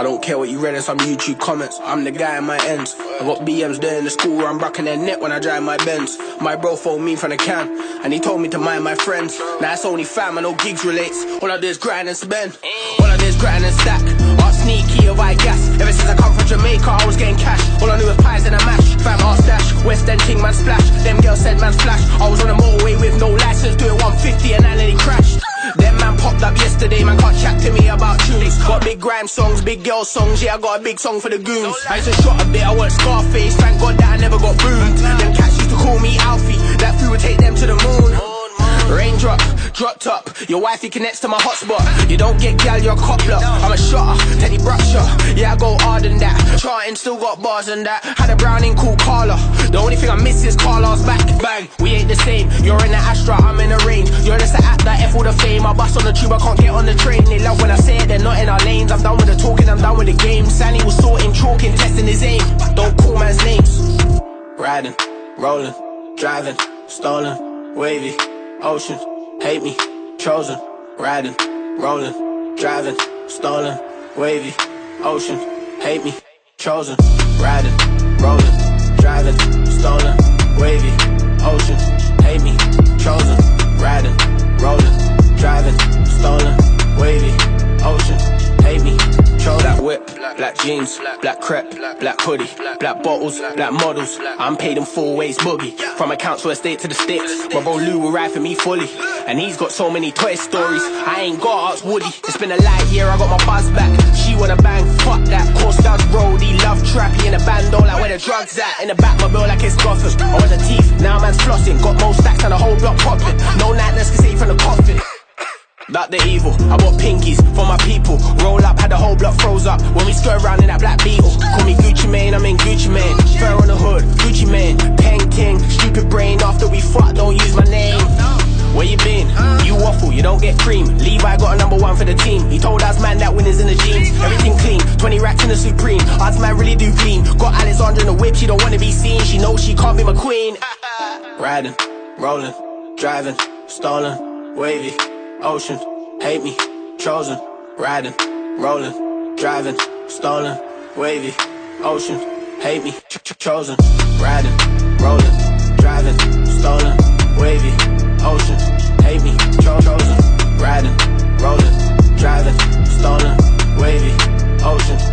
I don't care what you read in some YouTube comments, I'm the guy in my ends. I got BMs there in the school where I'm bracking their neck when I drive my Benz. My bro phoned me from the can, and he told me to mind my friends. Now it's only fam and no gigs relates. All I do is grind and spend. All I do is grind and stack. Ask Sneaky or I gas. Ever since I come from Jamaica, I was getting cash. All I knew was pies and a mash. Fam ask dash, West End ting man splash. Them girls said man splash. I was on the motorway with no license, doing 150 and I nearly crashed. Them man popped up yesterday, man can't chat to me about tunes. Got big grime songs, big girl songs, yeah I got a big song for the goons. I used to shot a bit, I want Scarface, thank God that I never got boomed. Them cats used to call me Alfie, that food would take them to the moon. Raindrop, drop top, your wifey connects to my hotspot. You don't get gal, you're a cop block. I'm a shotter, Teddy Bruckshot. Yeah, I go hard than that. Charting, still got bars and that. Had a Browning called Carla. The only thing I miss is Carla's back. Bang, we ain't the same. You're in the Astra, I'm in the range. You're just an act that F all the fame. I bust on the tube, I can't get on the train. They love when I say it, they're not in our lanes. I'm done with the talking, I'm done with the game. Sandy was sorting, chalking, testing his aim. Don't call man's names. Riding, rolling, driving, stolen, wavy. Oceans, hate me, chosen, riding, rolling, driving, stolen, wavy. Oceans, hate me, chosen, riding, rolling, driving, stolen, wavy. Oceans, hate me, chosen, riding, rolling, driving, stolen, wavy. Oceans, hate me, chosen. Black whip, black jeans, black crepe, black hoodie, black bottles, black models. I'm paid in full waist boogie. From a council estate to the sticks, my bro Lou will ride for me fully. And he's got so many Toy Stories, I ain't got ask Woody. It's been a light year, I got my buzz back. She wanna bang, fuck that. Course does roadie, love trappy in a bando like where the drugs at. In the back my bill like it's Gotham. I was a teeth, now man's flossing. Got more stacks and the whole block popping. No nightmares can save from the coffin. That the evil, I bought pinkies for my people. Roll up, had the whole block froze up when we skirt around in that black Beetle. Call me Gucci Mane, I'm in Gucci Mane. Fur on the hood, Gucci Mane. Pen King, stupid brain. After we fuck, don't use my name. Where you been? You waffle, you don't get cream. Levi got a #1 for the team. He told us man that winners in the jeans. Everything clean, 20 racks in the Supreme. Odds man really do clean. Got Alexandra in the whip, she don't wanna be seen. She knows she can't be my queen. Riding, rolling, driving, stolen, wavy. Oceans, hate me, chosen, riding, rolling, driving, stolen, wavy. Oceans, hate me, chosen, riding, rolling, driving, stolen, wavy. Oceans, hate me, chosen, riding, rolling, driving, stolen, wavy. Oceans,